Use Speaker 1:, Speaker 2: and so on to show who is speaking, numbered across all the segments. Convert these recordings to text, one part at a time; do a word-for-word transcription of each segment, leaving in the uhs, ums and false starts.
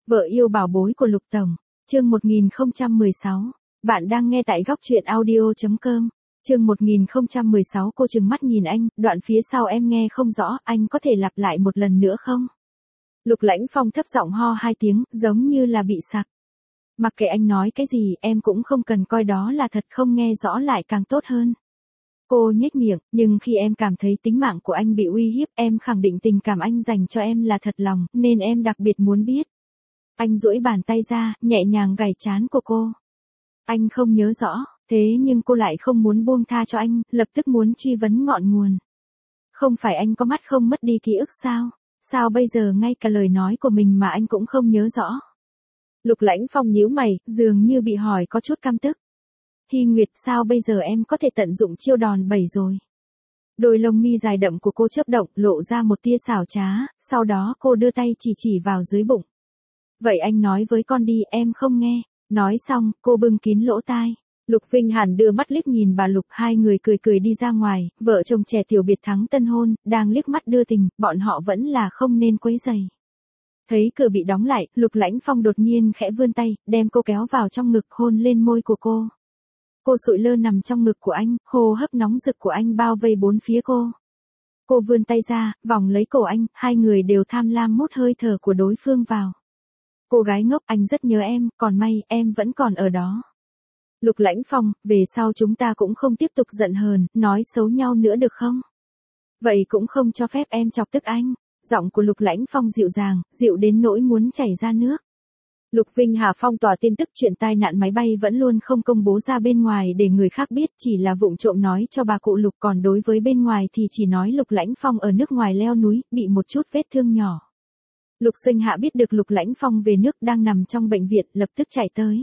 Speaker 1: Vợ yêu bảo bối của Lục Tổng, chương một nghìn không trăm mười sáu. Bạn đang nghe tại góc truyện audio chấm com. Chương một nghìn không trăm mười sáu. Cô trừng mắt nhìn anh, đoạn phía sau em nghe không rõ, anh có thể lặp lại một lần nữa không? Lục Lãnh Phong thấp giọng ho hai tiếng, giống như là bị sặc. Mặc kệ anh nói cái gì, em cũng không cần coi đó là thật, không nghe rõ lại càng tốt hơn. Cô nhếch miệng, nhưng khi em cảm thấy tính mạng của anh bị uy hiếp, em khẳng định tình cảm anh dành cho em là thật lòng, nên em đặc biệt muốn biết. Anh duỗi bàn tay ra, nhẹ nhàng gảy trán của cô. Anh không nhớ rõ, thế nhưng cô lại không muốn buông tha cho anh, lập tức muốn truy vấn ngọn nguồn. Không phải anh có mắt không mất đi ký ức sao? Sao bây giờ ngay cả lời nói của mình mà anh cũng không nhớ rõ? Lục Lãnh Phong nhíu mày, dường như bị hỏi có chút căm tức. Hy Nguyệt, sao bây giờ em có thể tận dụng chiêu đòn bẩy rồi? Đôi lông mi dài đậm của cô chớp động, lộ ra một tia xảo trá, sau đó cô đưa tay chỉ chỉ vào dưới bụng. Vậy anh nói với con đi, em không nghe. Nói xong, cô bưng kín lỗ tai. Lục Vinh Hàn đưa mắt liếc nhìn bà Lục, hai người cười cười đi ra ngoài, vợ chồng trẻ tiểu biệt thắng tân hôn, đang liếc mắt đưa tình, bọn họ vẫn là không nên quấy rầy. Thấy cửa bị đóng lại, Lục Lãnh Phong đột nhiên khẽ vươn tay, đem cô kéo vào trong ngực, hôn lên môi của cô. Cô sụi lơ nằm trong ngực của anh, hô hấp nóng rực của anh bao vây bốn phía cô. Cô vươn tay ra, vòng lấy cổ anh, hai người đều tham lam mút hơi thở của đối phương vào. Cô gái ngốc, anh rất nhớ em, còn may, em vẫn còn ở đó. Lục Lãnh Phong, về sau chúng ta cũng không tiếp tục giận hờn, nói xấu nhau nữa được không? Vậy cũng không cho phép em chọc tức anh. Giọng của Lục Lãnh Phong dịu dàng, dịu đến nỗi muốn chảy ra nước. Lục Vinh Hà phong tỏa tin tức chuyện tai nạn máy bay vẫn luôn không công bố ra bên ngoài để người khác biết, chỉ là vụng trộm nói cho bà cụ Lục, còn đối với bên ngoài thì chỉ nói Lục Lãnh Phong ở nước ngoài leo núi, bị một chút vết thương nhỏ. Lục Sinh Hạ biết được Lục Lãnh Phong về nước đang nằm trong bệnh viện, lập tức chạy tới.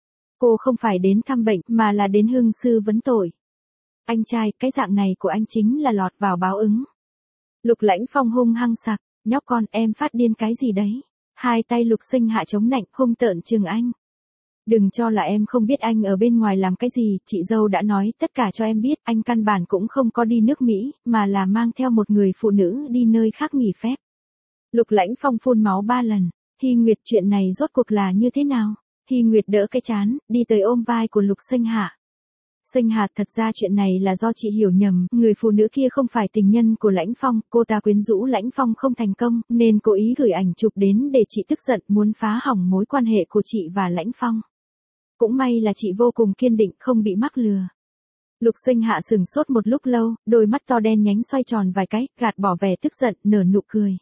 Speaker 1: Cô không phải đến thăm bệnh, mà là đến hương sư vấn tội. Anh trai, cái dạng này của anh chính là lọt vào báo ứng. Lục Lãnh Phong hung hăng sặc, nhóc con, em phát điên cái gì đấy? Hai tay Lục Sinh Hạ chống nạnh, hung tợn trừng anh. Đừng cho là em không biết anh ở bên ngoài làm cái gì, chị dâu đã nói tất cả cho em biết, anh căn bản cũng không có đi nước Mỹ, mà là mang theo một người phụ nữ đi nơi khác nghỉ phép. Lục Lãnh Phong phun máu ba lần. Hy Nguyệt, chuyện này rốt cuộc là như thế nào? Hy Nguyệt đỡ cái chán, đi tới ôm vai của Lục Sinh Hạ. Sinh Hạ, thật ra chuyện này là do chị hiểu nhầm, người phụ nữ kia không phải tình nhân của Lãnh Phong, cô ta quyến rũ Lãnh Phong không thành công, nên cố ý gửi ảnh chụp đến để chị tức giận, muốn phá hỏng mối quan hệ của chị và Lãnh Phong. Cũng may là chị vô cùng kiên định, không bị mắc lừa. Lục Sinh Hạ sừng sốt một lúc lâu, đôi mắt to đen nhánh xoay tròn vài cái, gạt bỏ vẻ tức giận, nở nụ cười.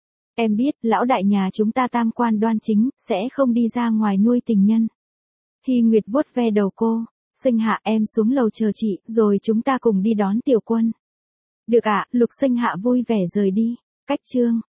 Speaker 1: Em biết, lão đại nhà chúng ta tam quan đoan chính, sẽ không đi ra ngoài nuôi tình nhân. Hy Nguyệt vuốt ve đầu cô. Sinh Hạ, em xuống lầu chờ chị, rồi chúng ta cùng đi đón Tiểu Quân. Được ạ, à, Lục Sinh Hạ vui vẻ rời đi. Cách chương.